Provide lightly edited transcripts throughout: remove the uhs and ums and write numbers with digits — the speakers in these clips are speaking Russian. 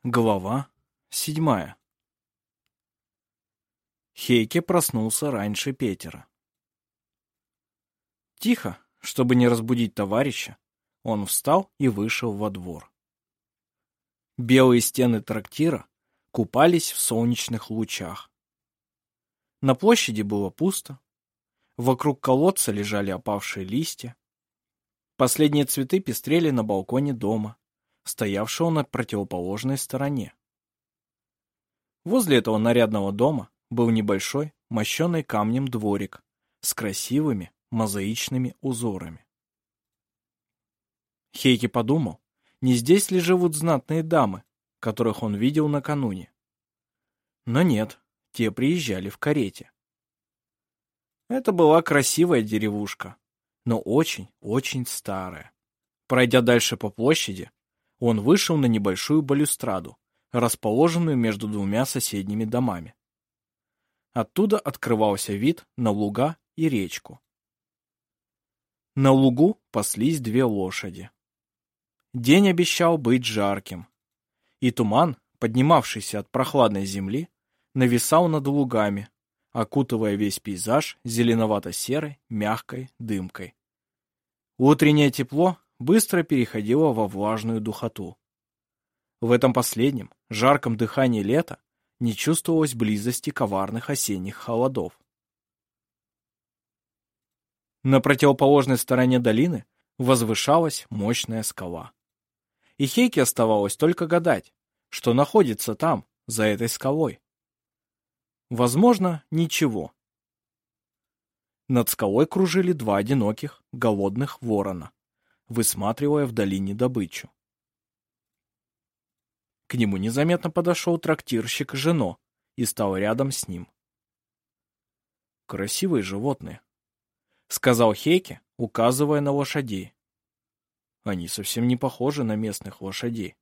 Глава 7. Хейке проснулся раньше Петера. Тихо, чтобы не разбудить товарища, он встал и вышел во двор. Белые стены трактира купались в солнечных лучах. На площади было пусто. Вокруг колодца лежали опавшие листья. Последние цветы пестрели на балконе дома, стоявшего на противоположной стороне. Возле этого нарядного дома был небольшой, мощенный камнем дворик с красивыми мозаичными узорами. Хейке подумал, не здесь ли живут знатные дамы, которых он видел накануне. Но нет, те приезжали в карете. Это была красивая деревушка, но очень старая. Пройдя дальше по площади, он вышел на небольшую балюстраду, расположенную между двумя соседними домами. Оттуда открывался вид на луга и речку. На лугу паслись две лошади. День обещал быть жарким, и туман, поднимавшийся от прохладной земли, нависал над лугами, окутывая весь пейзаж зеленовато-серой мягкой дымкой. Утреннее тепло быстро переходило во влажную духоту. В этом последнем, жарком дыхании лета не чувствовалось близости коварных осенних холодов. На противоположной стороне долины возвышалась мощная скала. И Хейке оставалось только гадать, что находится там, за этой скалой. Возможно, ничего. Над скалой кружили два одиноких, голодных ворона, высматривая в долине добычу. К нему незаметно подошел трактирщик Жено и стал рядом с ним. «Красивые животные», — сказал Хейке, указывая на лошадей. «Они совсем не похожи на местных лошадей».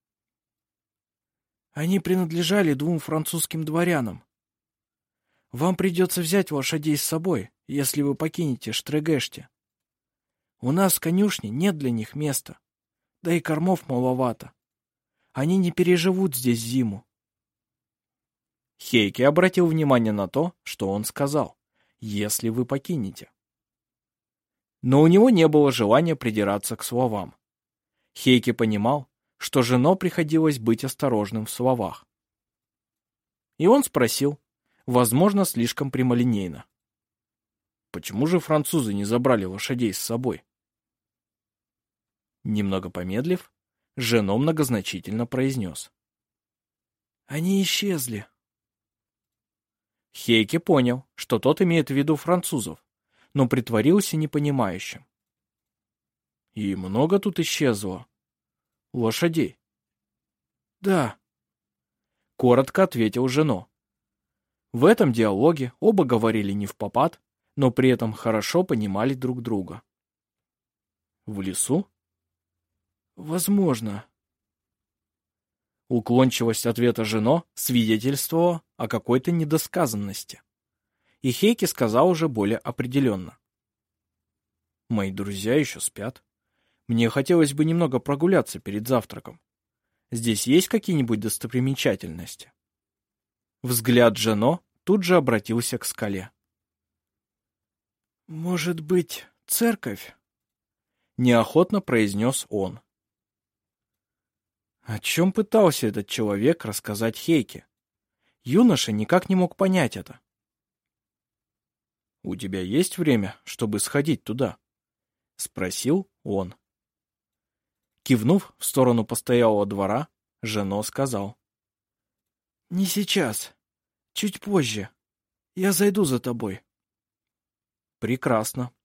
«Они принадлежали двум французским дворянам. Вам придется взять лошадей с собой, если вы покинете Штрегеште. У нас в конюшне нет для них места, да и кормов маловато. Они не переживут здесь зиму». Хейке обратил внимание на то, что он сказал, «если вы покинете». Но у него не было желания придираться к словам. Хейке понимал, что Жено приходилось быть осторожным в словах. И он спросил, возможно, слишком прямолинейно: «Почему же французы не забрали лошадей с собой?» Немного помедлив, Жено многозначительно произнес: «Они исчезли». Хейке понял, что тот имеет в виду французов, но притворился непонимающим. «И много тут исчезло лошадей?» «Да», — коротко ответил Жено. В этом диалоге оба говорили не впопад, но при этом хорошо понимали друг друга. «В лесу?» «Возможно». Уклончивость ответа Жено свидетельствовала о какой-то недосказанности. И Хейке сказал уже более определенно: «Мои друзья еще спят. Мне хотелось бы немного прогуляться перед завтраком. Здесь есть какие-нибудь достопримечательности?» Взгляд Жено тут же обратился к скале. «Может быть, церковь?» — неохотно произнес он. О чем пытался этот человек рассказать Хейке? Юноша никак не мог понять это. «У тебя есть время, чтобы сходить туда?» — спросил он. Кивнув в сторону постоялого двора, Жено сказал: «Не сейчас. Чуть позже. Я зайду за тобой». «Прекрасно».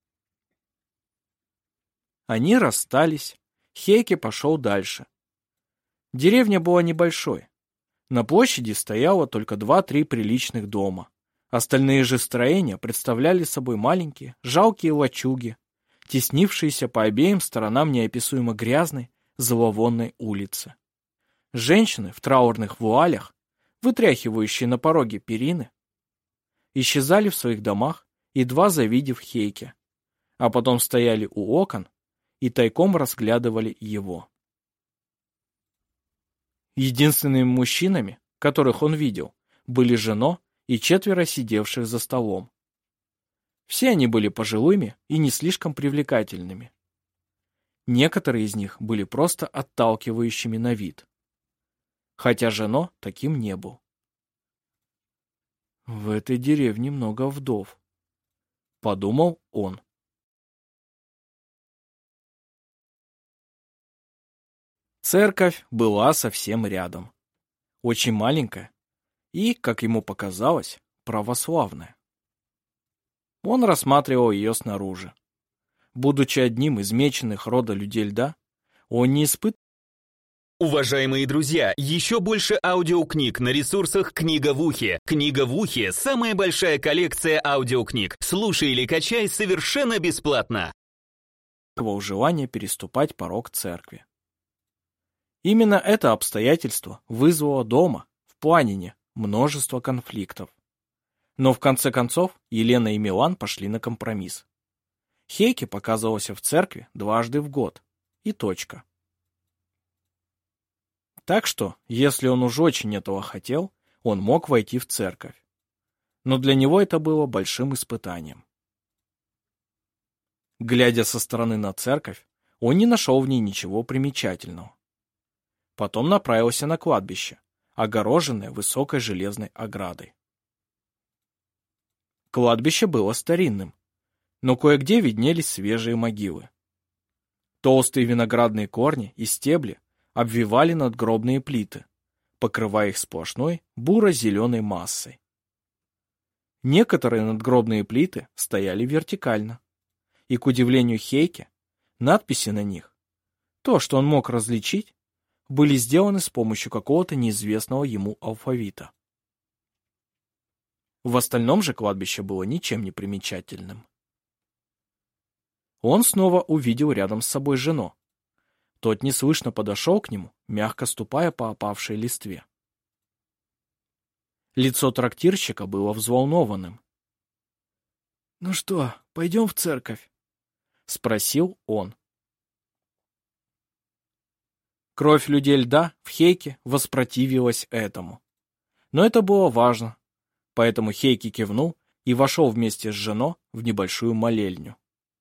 Они расстались. Хейке пошел дальше. Деревня была небольшой. На площади стояло только 2-3 приличных дома. Остальные же строения представляли собой маленькие, жалкие лачуги, теснившиеся по обеим сторонам неописуемо грязной, зловонной улицы. Женщины в траурных вуалях, вытряхивающие на пороге перины, исчезали в своих домах, едва завидев Хейке, а потом стояли у окон и тайком разглядывали его. Единственными мужчинами, которых он видел, были Жено и 4 сидевших за столом. Все они были пожилыми и не слишком привлекательными. Некоторые из них были просто отталкивающими на вид. Хотя Жено таким не был. «В этой деревне много вдов», — подумал он. Церковь была совсем рядом. Очень маленькая и, как ему показалось, православная. Он рассматривал ее снаружи. Будучи одним из меченых рода людей льда, он не испытывал. Уважаемые друзья, еще больше аудиокниг на ресурсах «Книга в ухе». «Книга в ухе» — самая большая коллекция аудиокниг. Слушай или качай совершенно бесплатно. Желание переступать порог церкви. Именно это обстоятельство вызвало дома, в Планине, множество конфликтов. Но в конце концов Елена и Милан пошли на компромисс. Хейке показывался в церкви 2 раза в год. И точка. Так что, если он уж очень этого хотел, он мог войти в церковь. Но для него это было большим испытанием. Глядя со стороны на церковь, он не нашел в ней ничего примечательного. Потом направился на кладбище, огороженное высокой железной оградой. Кладбище было старинным, но кое-где виднелись свежие могилы. Толстые виноградные корни и стебли обвивали надгробные плиты, покрывая их сплошной буро-зеленой массой. Некоторые надгробные плиты стояли вертикально, и, к удивлению Хейке, надписи на них, то, что он мог различить, были сделаны с помощью какого-то неизвестного ему алфавита. В остальном же кладбище было ничем не примечательным. Он снова увидел рядом с собой Жено. Тот неслышно подошел к нему, мягко ступая по опавшей листве. Лицо трактирщика было взволнованным. «Ну что, пойдем в церковь?» — спросил он. Кровь людей льда в Хейке воспротивилась этому. Но это было важно, поэтому Хейке кивнул и вошел вместе с Жено в небольшую молельню.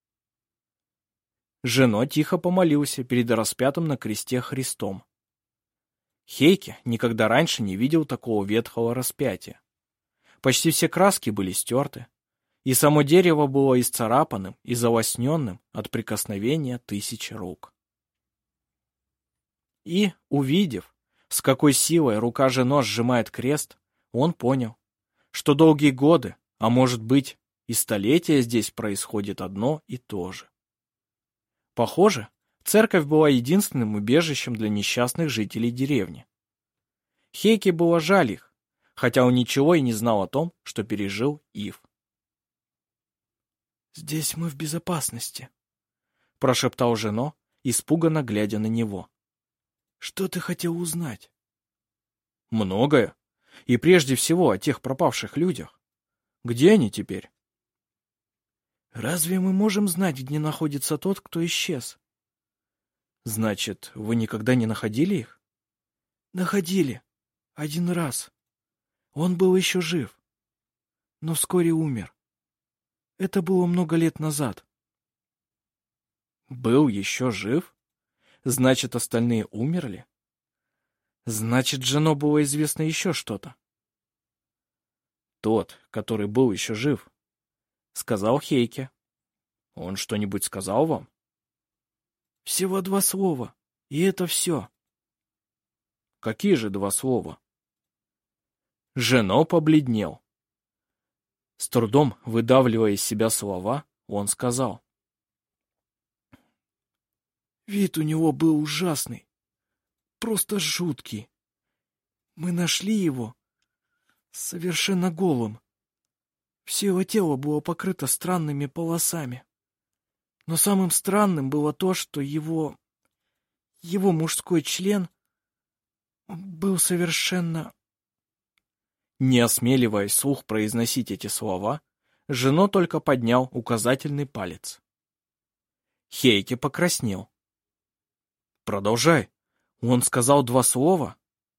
Жено тихо помолился перед распятым на кресте Христом. Хейке никогда раньше не видел такого ветхого распятия. Почти все краски были стерты, и само дерево было исцарапанным и залосненным от прикосновения 1000 рук. И, увидев, с какой силой рука Жено сжимает крест, он понял, что долгие годы, а может быть и столетия здесь происходит одно и то же. Похоже, церковь была единственным убежищем для несчастных жителей деревни. Хейке было жаль их, хотя он ничего и не знал о том, что пережил Ив. «Здесь мы в безопасности», — прошептал Жено, испуганно глядя на него. «Что ты хотел узнать?» «Многое. И прежде всего о тех пропавших людях. Где они теперь?» «Разве мы можем знать, где находится тот, кто исчез?» «Значит, вы никогда не находили их?» «Находили. 1 раз. Он был еще жив. Но вскоре умер. Это было много лет назад». «Был еще жив? Значит, остальные умерли? Значит, Жено было известно еще что-то?» «Тот, который был еще жив», — сказал Хейке. «Он что-нибудь сказал вам?» «Всего 2 слова, и это все». «Какие же 2 слова?» Жено побледнел. С трудом выдавливая из себя слова, он сказал. «Вид у него был ужасный, просто жуткий. Мы нашли его совершенно голым. Все его тело было покрыто странными полосами. Но самым странным было то, что его мужской член был совершенно...» Не осмеливаясь вслух произносить эти слова, Жено только поднял указательный палец. Хейке покраснел. «Продолжай. Он сказал 2 слова?»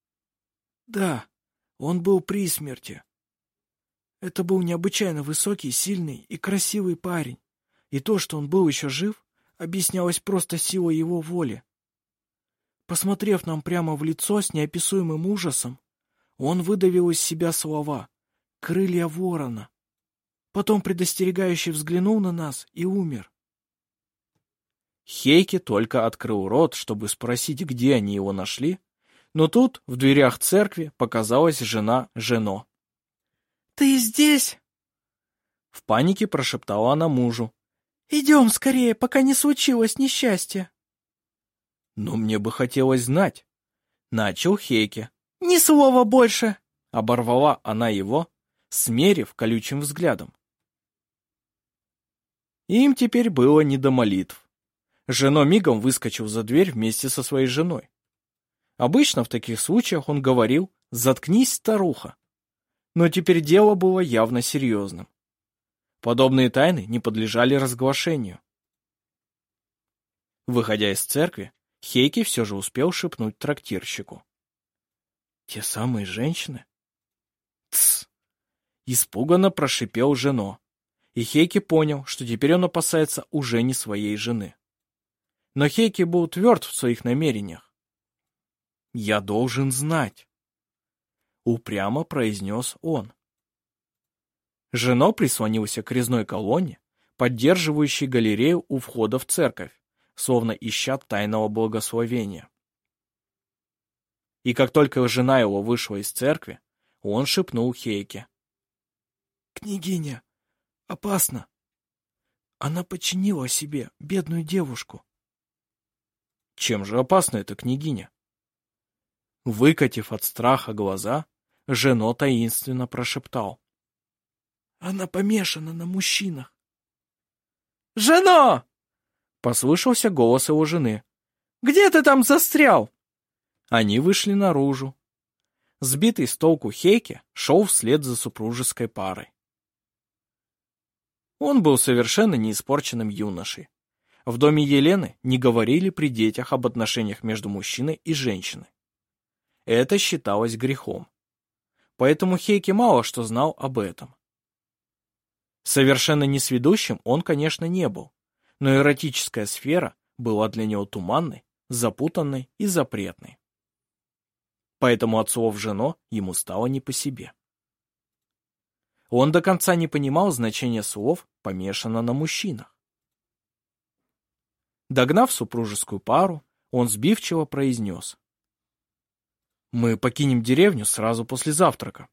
Да, он был при смерти. Это был необычайно высокий, сильный и красивый парень. И то, что он был еще жив, объяснялось просто силой его воли. Посмотрев нам прямо в лицо с неописуемым ужасом, он выдавил из себя слова «крылья ворона». Потом предостерегающе взглянул на нас и умер. Хейки только открыл рот, чтобы спросить, где они его нашли, но тут в дверях церкви показалась жена Жено. «Ты здесь?» В панике прошептала она мужу. «Идем скорее, пока не случилось несчастье». «Но мне бы хотелось знать», — начал Хейки. «Ни слова больше!» — оборвала она его, смерив колючим взглядом. Им теперь было не до молитв. Жено мигом выскочил за дверь вместе со своей женой. Обычно в таких случаях он говорил «заткнись, старуха». Но теперь дело было явно серьезным. Подобные тайны не подлежали разглашению. Выходя из церкви, Хейки все же успел шепнуть трактирщику. «Те самые женщины?» «Тсс!» — испуганно прошипел Жено, и Хейки понял, что теперь он опасается уже не своей жены. Но Хейки был тверд в своих намерениях. «Я должен знать», — упрямо произнес он. Жено прислонился к резной колонне, поддерживающей галерею у входа в церковь, словно ища тайного благословения. И как только жена его вышла из церкви, он шепнул Хейке. «Княгиня, опасно! Она подчинила себе бедную девушку». «Чем же опасна эта княгиня?» Выкатив от страха глаза, Жено таинственно прошептал. «Она помешана на мужчинах». «Жено!» — послышался голос его жены. «Где ты там застрял?» Они вышли наружу. Сбитый с толку Хейки шел вслед за супружеской парой. Он был совершенно неиспорченным юношей. В доме Елены не говорили при детях об отношениях между мужчиной и женщиной. Это считалось грехом. Поэтому Хейки мало что знал об этом. Совершенно несведущим он, конечно, не был, но эротическая сфера была для него туманной, запутанной и запретной. Поэтому от слов Жено ему стало не по себе. Он до конца не понимал значения слов «помешано на мужчинах». Догнав супружескую пару, он сбивчиво произнес: «Мы покинем деревню сразу после завтрака».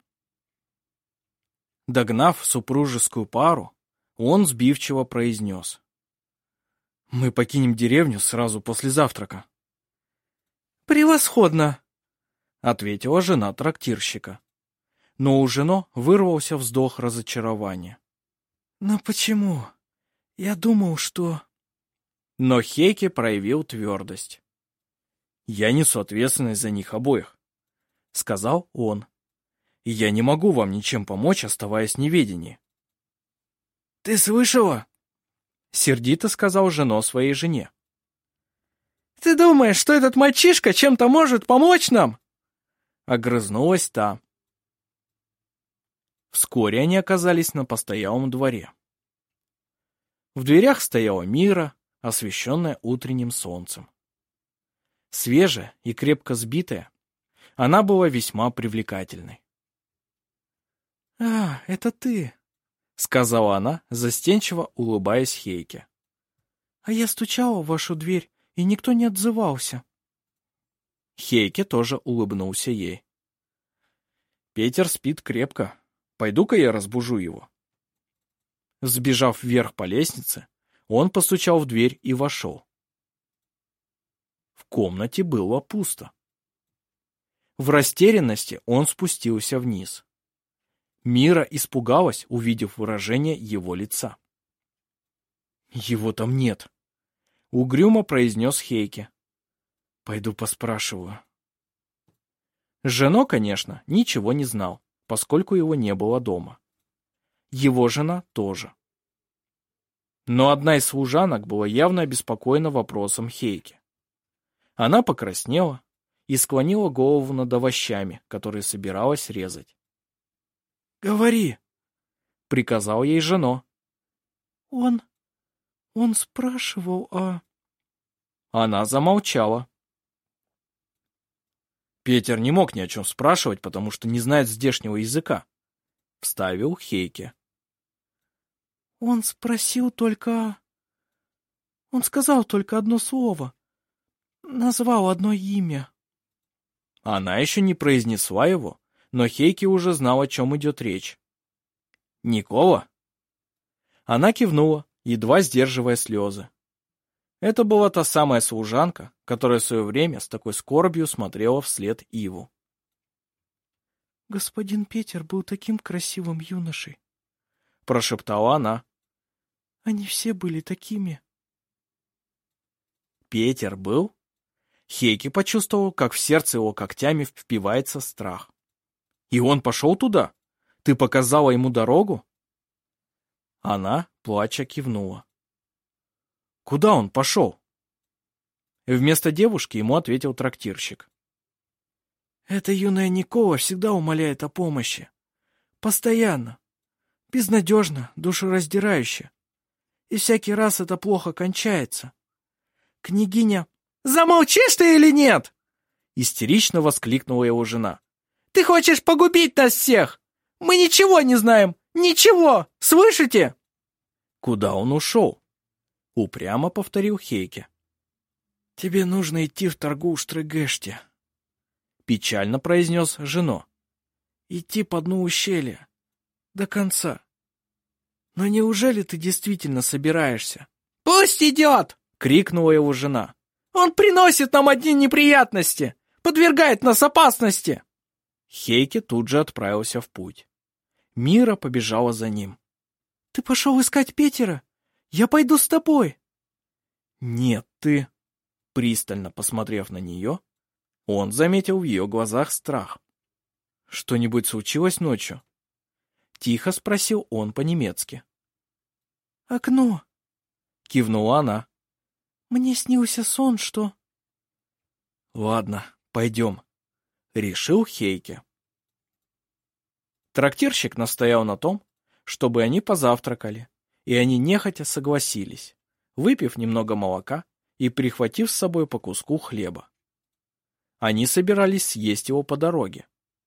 Догнав супружескую пару, он сбивчиво произнес: «Мы покинем деревню сразу после завтрака». «Превосходно!» — ответила жена трактирщика. Но у Жено вырвался вздох разочарования. «Но почему? Я думал, что...» Но Хейки проявил твердость. «Я несу ответственность за них обоих», — сказал он. «И я не могу вам ничем помочь, оставаясь в неведении». «Ты слышала?» — сердито сказал Жено своей жене. «Ты думаешь, что этот мальчишка чем-то может помочь нам?» — огрызнулась та. Вскоре они оказались на постоялом дворе. В дверях стояла Мира, освещенная утренним солнцем. Свежая и крепко сбитая, она была весьма привлекательной. «А, это ты», — сказала она, застенчиво улыбаясь Хейке. «А я стучала в вашу дверь, и никто не отзывался». Хейке тоже улыбнулся ей. «Петер спит крепко. Пойду-ка я разбужу его». Взбежав вверх по лестнице, он постучал в дверь и вошел. В комнате было пусто. В растерянности он спустился вниз. Мира испугалась, увидев выражение его лица. «Его там нет», — угрюмо произнес Хейки. «Пойду поспрашиваю». Жено, конечно, ничего не знал, поскольку его не было дома. Его жена тоже. Но одна из служанок была явно обеспокоена вопросом Хейки. Она покраснела и склонила голову над овощами, которые собиралась резать. «Говори!» — приказал ей Жено. Он спрашивал, а...» Она замолчала. Петер не мог ни о чем спрашивать, потому что не знает здешнего языка. Вставил Хейке. «Он спросил только... Он сказал только одно слово. Назвал одно имя». Она еще не произнесла его, но Хейке уже знал, о чем идет речь. «Никола?» Она кивнула, едва сдерживая слезы. Это была та самая служанка, которая в свое время с такой скорбью смотрела вслед Иву. «Господин Петер был таким красивым юношей», — прошептала она. «Они все были такими». «Петер был?» Хейке почувствовал, как в сердце его когтями впивается страх. «И он пошел туда? Ты показала ему дорогу?» Она, плача, кивнула. «Куда он пошел?» Вместо девушки ему ответил трактирщик. «Эта юная Никола всегда умоляет о помощи. Постоянно. Безнадежно, душераздирающе. И всякий раз это плохо кончается. Княгиня...» «Замолчишь ты или нет?» Истерично воскликнула его жена. «Ты хочешь погубить нас всех? Мы ничего не знаем! Ничего! Слышите?» «Куда он ушел?» Упрямо повторил Хейке. «Тебе нужно идти в Торгу-Штрегеште», печально произнес Жено. «Идти по дну ущелья. До конца. Но неужели ты действительно собираешься?» «Пусть идет!» — крикнула его жена. «Он приносит нам одни неприятности! Подвергает нас опасности!» Хейке тут же отправился в путь. Мира побежала за ним. «Ты пошел искать Петера? Я пойду с тобой!» «Нет, ты...» Пристально посмотрев на нее, он заметил в ее глазах страх. «Что-нибудь случилось ночью?» Тихо спросил он по-немецки. «Окно!» — кивнула она. «Мне снился сон, что...» «Ладно, пойдем», — решил Хейке. Трактирщик настоял на том, чтобы они позавтракали, и они нехотя согласились, выпив немного молока и прихватив с собой по куску хлеба. Они собирались съесть его по дороге.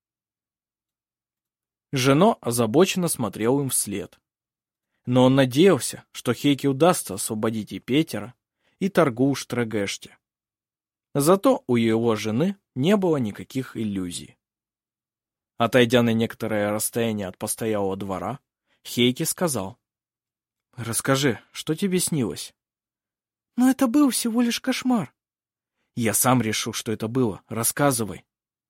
Жено озабоченно смотрел им вслед. Но он надеялся, что Хейке удастся освободить и Петера, и Торгу-Штрегеште. Зато у его жены не было никаких иллюзий. Отойдя на некоторое расстояние от постоялого двора, Хейке сказал: «Расскажи, что тебе снилось?» «Но это был всего лишь кошмар». «Я сам решу, что это было. Рассказывай».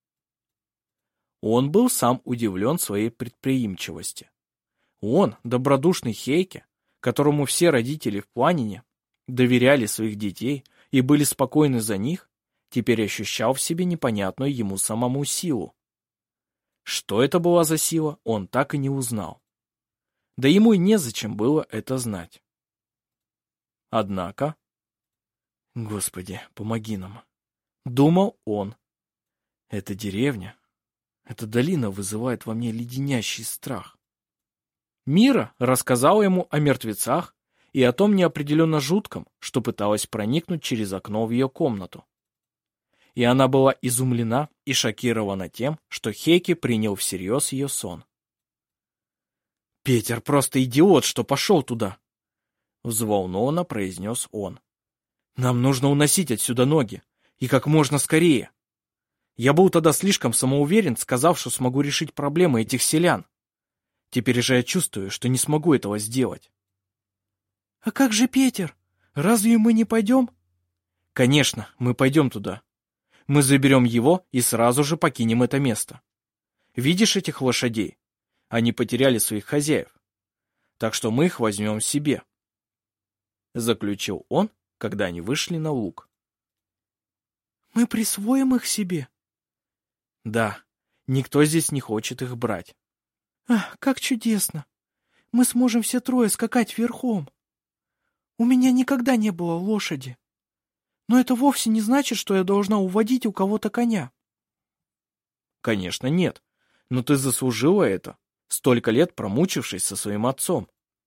Он был сам удивлен своей предприимчивости. Он, добродушный Хейке, которому все родители в Планине доверяли своих детей и были спокойны за них, теперь ощущал в себе непонятную ему самому силу. Что это была за сила, он так и не узнал. Да ему и незачем было это знать. Однако... «Господи, помоги нам!» — думал он. «Эта деревня, эта долина вызывает во мне леденящий страх». Мира рассказала ему о мертвецах и о том неопределенно жутком, что пыталась проникнуть через окно в ее комнату. И она была изумлена и шокирована тем, что Хейке принял всерьез ее сон. «Петер просто идиот, что пошел туда!» — взволнованно произнес он. «Нам нужно уносить отсюда ноги, и как можно скорее. Я был тогда слишком самоуверен, сказав, что смогу решить проблемы этих селян. Теперь же я чувствую, что не смогу этого сделать». «А как же Петер? Разве мы не пойдем?» «Конечно, мы пойдем туда. Мы заберем его и сразу же покинем это место. Видишь этих лошадей? Они потеряли своих хозяев. Так что мы их возьмем себе», — заключил он, когда они вышли на луг. «Мы присвоим их себе?» «Да, никто здесь не хочет их брать». «Ах, как чудесно! Мы сможем все трое скакать верхом. У меня никогда не было лошади. Но это вовсе не значит, что я должна уводить у кого-то коня. Конечно, нет. Но ты заслужила это, столько лет промучившись со своим отцом.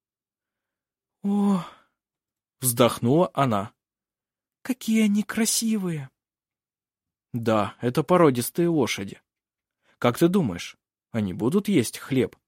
О, вздохнула она. Какие они красивые. Да, это породистые лошади. Как ты думаешь, они будут есть хлеб?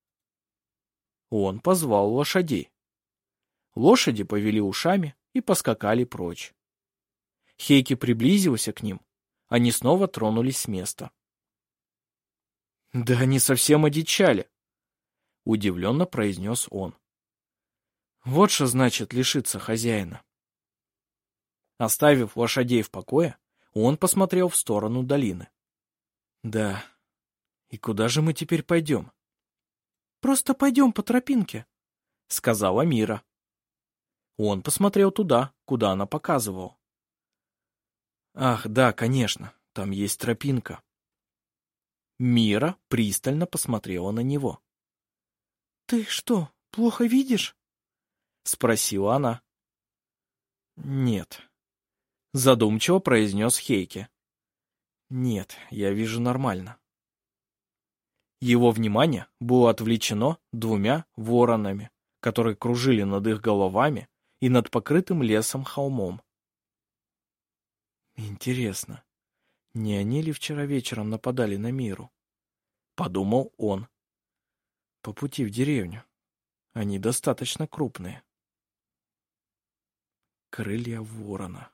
Он позвал лошадей. Лошади повели ушами и поскакали прочь. Хейки приблизился к ним. Они снова тронулись с места. «Да они совсем одичали!» — удивленно произнес он. «Вот что значит лишиться хозяина». Оставив лошадей в покое, он посмотрел в сторону долины. «Да, и куда же мы теперь пойдем?» «Просто пойдем по тропинке», — сказала Мира. Он посмотрел туда, куда она показывала. «Ах, да, конечно, там есть тропинка». Мира пристально посмотрела на него. «Ты что, плохо видишь?» — спросила она. «Нет», — задумчиво произнес Хейки. «Нет, я вижу нормально». Его внимание было отвлечено двумя воронами, которые кружили над их головами и над покрытым лесом холмом. «Интересно, не они ли вчера вечером нападали на Миру?» — подумал он. «По пути в деревню. Они достаточно крупные». Крылья ворона.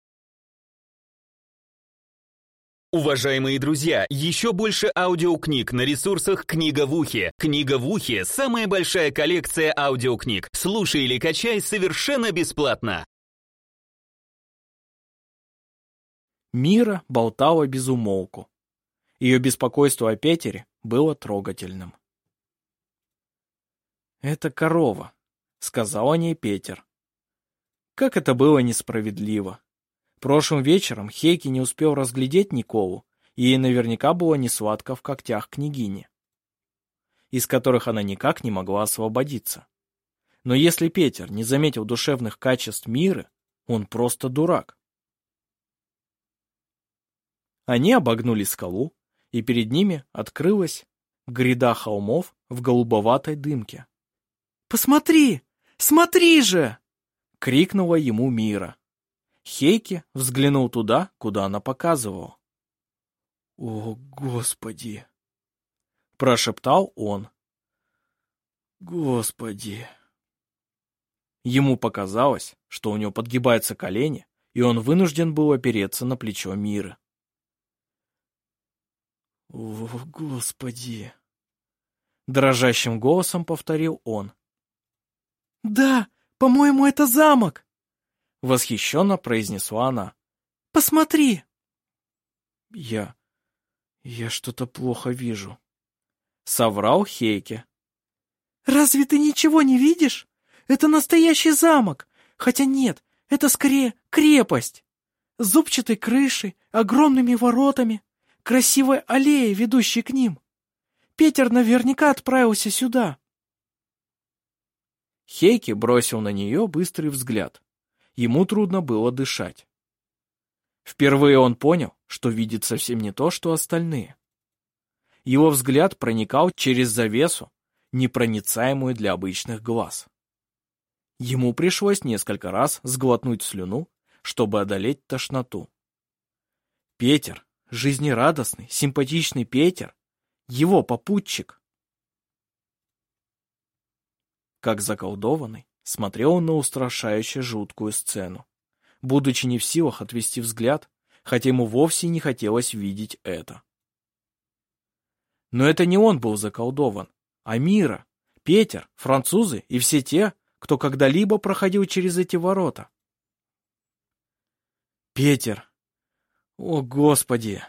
Уважаемые друзья, еще больше аудиокниг на ресурсах «Книга в ухе». «Книга в ухе» — самая большая коллекция аудиокниг. Слушай или качай совершенно бесплатно. Мира болтала без умолку. Ее беспокойство о Петере было трогательным. «Это корова», — сказал о ней Петер. Как это было несправедливо. Прошлым вечером Хейки не успел разглядеть Николу, и ей наверняка было несладко в когтях княгини, из которых она никак не могла освободиться. Но если Петер не заметил душевных качеств Миры, он просто дурак. Они обогнули скалу, и перед ними открылась гряда холмов в голубоватой дымке. «Посмотри! Смотри же!» — крикнула ему Мира. Хейки взглянул туда, куда она показывала. «О, Господи!» — прошептал он. «Господи!» Ему показалось, что у него подгибаются колени, и он вынужден был опереться на плечо Миры. «О, Господи!» — дрожащим голосом повторил он. «Да, по-моему, это замок!» — восхищенно произнесла она. «Посмотри!» «Я что-то плохо вижу», — соврал Хейки. «Разве ты ничего не видишь? Это настоящий замок! Хотя нет, это скорее крепость! С зубчатой крышей, огромными воротами, красивой аллеей, ведущей к ним. Петер наверняка отправился сюда». Хейки бросил на нее быстрый взгляд. Ему трудно было дышать. Впервые он понял, что видит совсем не то, что остальные. Его взгляд проникал через завесу, непроницаемую для обычных глаз. Ему пришлось несколько раз сглотнуть слюну, чтобы одолеть тошноту. Петер, жизнерадостный, симпатичный Петер, его попутчик. Как заколдованный, смотрел он на устрашающе жуткую сцену, будучи не в силах отвести взгляд, хотя ему вовсе не хотелось видеть это. Но это не он был заколдован, а Мира, Петер, французы и все те, кто когда-либо проходил через эти ворота. Петер! О, Господи!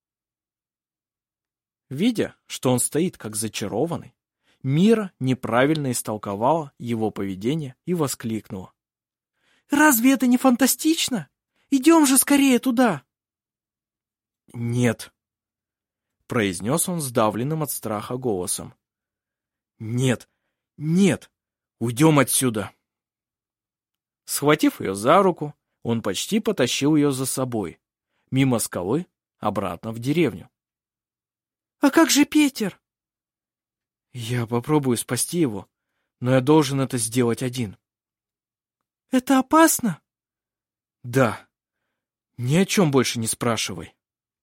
Видя, что он стоит как зачарованный, Мира неправильно истолковала его поведение и воскликнула. «Разве это не фантастично? Идем же скорее туда!» «Нет», — произнес он сдавленным от страха голосом. «Нет, нет, уйдем отсюда!» Схватив ее за руку, Он почти потащил ее за собой, мимо скалы, обратно в деревню. «А как же Петер?» «Я попробую спасти его, но я должен это сделать один». «Это опасно?» «Да. Ни о чем больше не спрашивай».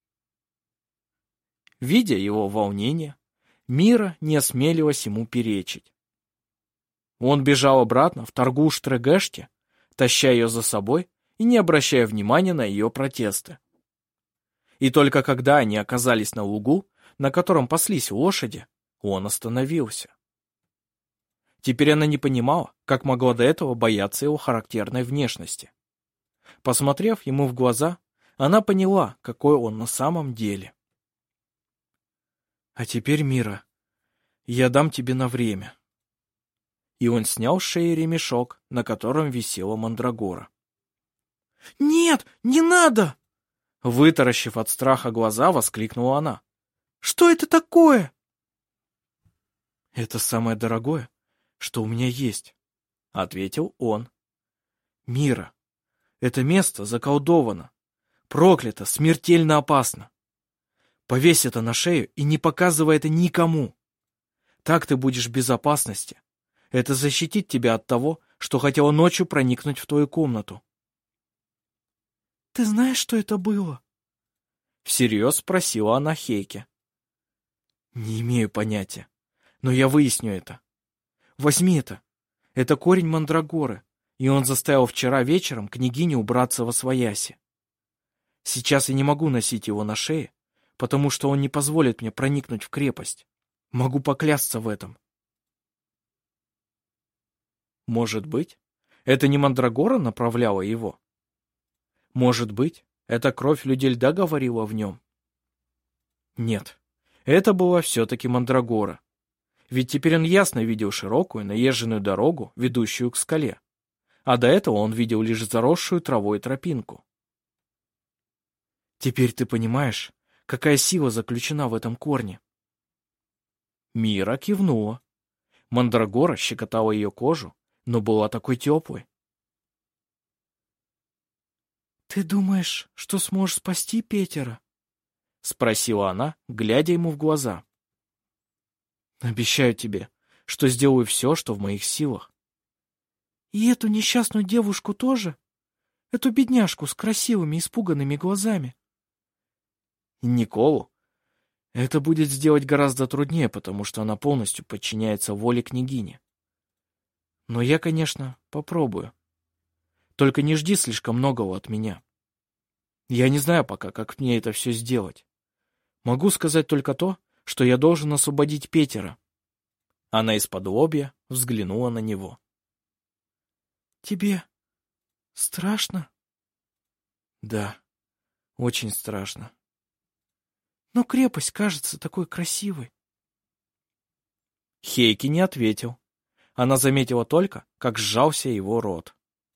Видя его волнение, Мира не осмелилась ему перечить. Он бежал обратно в Торгуш-Трегеште, таща ее за собой и не обращая внимания на ее протесты. И только когда они оказались на лугу, на котором паслись лошади, он остановился. Теперь она не понимала, как могла до этого бояться его характерной внешности. Посмотрев ему в глаза, она поняла, какой он на самом деле. «А теперь, Мира, я дам тебе на время». И он снял с шеи ремешок, на котором висела мандрагора. «Нет, не надо!» Вытаращив от страха глаза, воскликнула она. «Что это такое?» «Это самое дорогое, что у меня есть», — ответил он. «Мира, это место заколдовано, проклято, смертельно опасно. Повесь это на шею и не показывай это никому. Так ты будешь в безопасности. Это защитит тебя от того, что хотела ночью проникнуть в твою комнату». «Ты знаешь, что это было?» Всерьез спросила она Хейке. «Не имею понятия, но я выясню это. Возьми это. Это корень мандрагоры, и он заставил вчера вечером княгиню убраться восвояси. Сейчас я не могу носить его на шее, потому что он не позволит мне проникнуть в крепость. Могу поклясться в этом». Может быть, это не мандрагора направляла его? Может быть, эта кровь людей льда говорила в нем? Нет, это была все-таки мандрагора. Ведь теперь он ясно видел широкую, наезженную дорогу, ведущую к скале. А до этого он видел лишь заросшую травой тропинку. «Теперь ты понимаешь, какая сила заключена в этом корне?» Мира кивнула. Мандрагора щекотала ее кожу, но была такой теплой. «Ты думаешь, что сможешь спасти Петера?» — спросила она, глядя ему в глаза. «Обещаю тебе, что сделаю все, что в моих силах». «И эту несчастную девушку тоже? Эту бедняжку с красивыми испуганными глазами?» «Николу? Это будет сделать гораздо труднее, потому что она полностью подчиняется воле княгини. Но я, конечно, попробую. Только не жди слишком многого от меня. Я не знаю пока, как мне это все сделать. Могу сказать только то, что я должен освободить Петера». Она исподлобья взглянула на него. «Тебе страшно?» «Да, очень страшно». «Но крепость кажется такой красивой». Хейки не ответил. Она заметила только, как сжался его рот.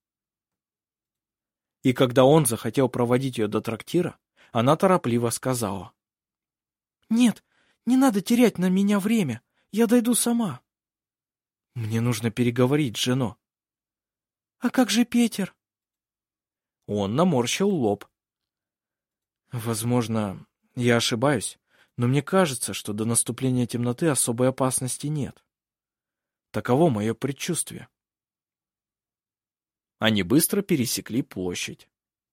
И когда он захотел проводить ее до трактира, она торопливо сказала: «Нет, не надо терять на меня время. Я дойду сама». «Мне нужно переговорить с женой». «А как же Петер?» Он наморщил лоб. «Возможно, я ошибаюсь, но мне кажется, что до наступления темноты особой опасности нет. Таково мое предчувствие». Они быстро пересекли площадь.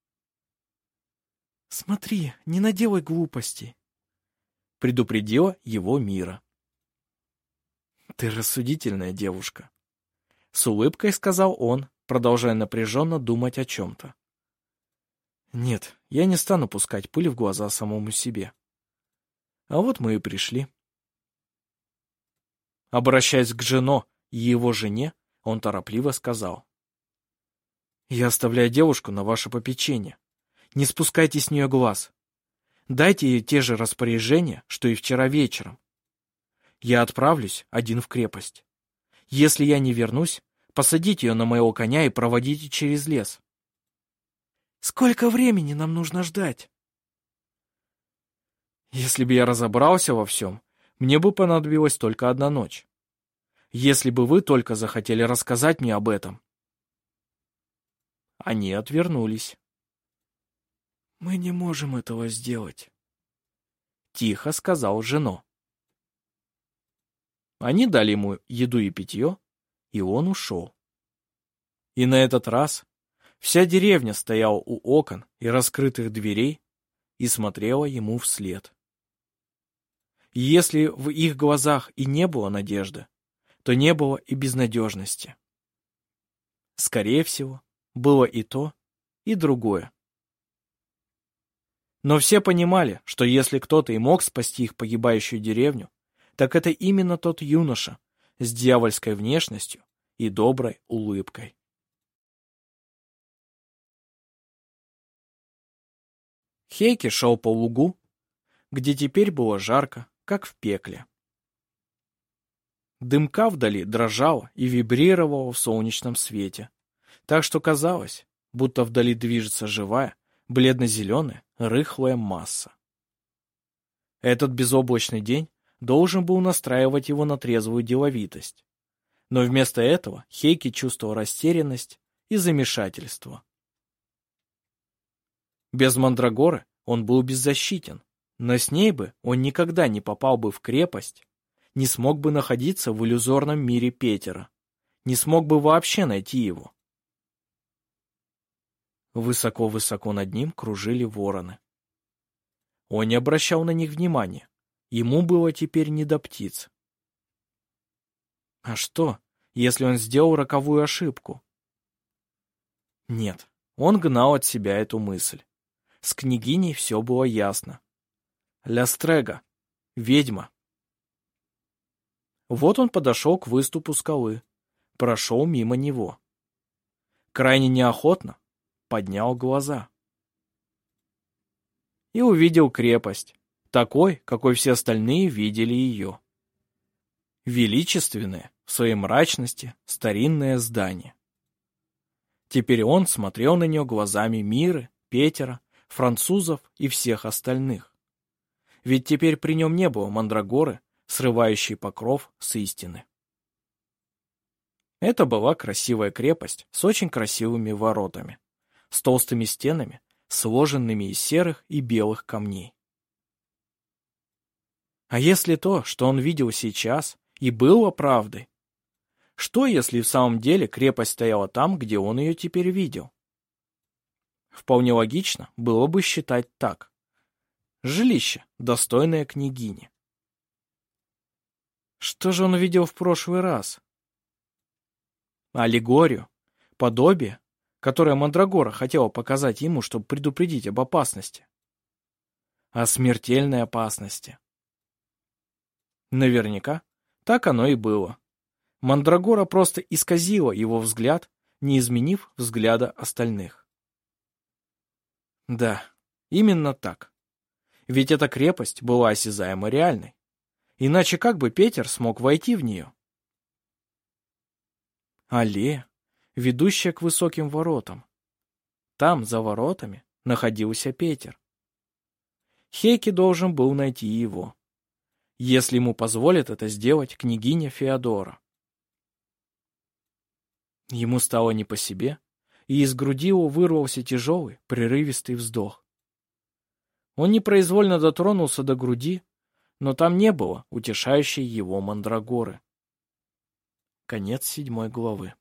«Смотри, не наделай глупостей», — предупредила его Мира. «Ты рассудительная девушка», — с улыбкой сказал он, продолжая напряженно думать о чем-то. «Нет, я не стану пускать пыль в глаза самому себе. А вот мы и пришли». Обращаясь к Жено и его жене, он торопливо сказал: «Я оставляю девушку на ваше попечение. Не спускайте с нее глаз. Дайте ей те же распоряжения, что и вчера вечером. Я отправлюсь один в крепость. Если я не вернусь, посадите ее на моего коня и проводите через лес». «Сколько времени нам нужно ждать?» «Если бы я разобрался во всем, мне бы понадобилась только одна ночь. Если бы вы только захотели рассказать мне об этом». Они отвернулись. «Мы не можем этого сделать», — тихо сказал Жено. Они дали ему еду и питье, и он ушел. И на этот раз вся деревня стояла у окон и раскрытых дверей и смотрела ему вслед. И если в их глазах и не было надежды, то не было и безнадежности. Скорее всего, было и то, и другое. Но все понимали, что если кто-то и мог спасти их погибающую деревню, так это именно тот юноша с дьявольской внешностью и доброй улыбкой. Хейки шел по лугу, где теперь было жарко, как в пекле. Дымка вдали дрожала и вибрировала в солнечном свете, так что казалось, будто вдали движется живая, бледно-зеленая, рыхлая масса. Этот безоблачный день должен был настраивать его на трезвую деловитость, но вместо этого Хейки чувствовал растерянность и замешательство. Без мандрагоры он был беззащитен, но с ней бы он никогда не попал бы в крепость, не смог бы находиться в иллюзорном мире Петера, не смог бы вообще найти его. Высоко-высоко над ним кружили вороны. Он не обращал на них внимания, ему было теперь не до птиц. А что, если он сделал роковую ошибку? Нет, он гнал от себя эту мысль. С княгиней все было ясно. Лястрега, ведьма. Вот он подошел к выступу скалы, прошел мимо него. Крайне неохотно поднял глаза. И увидел крепость, такой, какой все остальные видели ее. Величественное, в своей мрачности, старинное здание. Теперь он смотрел на нее глазами Миры, Петера, французов и всех остальных. Ведь теперь при нем не было мандрагоры, срывающей покров с истины. Это была красивая крепость с очень красивыми воротами, с толстыми стенами, сложенными из серых и белых камней. А если то, что он видел сейчас, и было правдой? Что, если в самом деле крепость стояла там, где он ее теперь видел? Вполне логично было бы считать так. Жилище, достойное княгини. Что же он видел в прошлый раз? Аллегорию, подобие, которое мандрагора хотела показать ему, чтобы предупредить об опасности. О смертельной опасности. Наверняка так оно и было. Мандрагора просто исказила его взгляд, не изменив взгляда остальных. Да, именно так. Ведь эта крепость была осязаемо реальной. Иначе как бы Петер смог войти в нее? Аллея, ведущая к высоким воротам. Там, за воротами, находился Петер. Хейки должен был найти его, если ему позволит это сделать княгиня Феодора. Ему стало не по себе, и из груди его вырвался тяжелый, прерывистый вздох. Он непроизвольно дотронулся до груди, но там не было утешающей его мандрагоры. Конец 7 главы.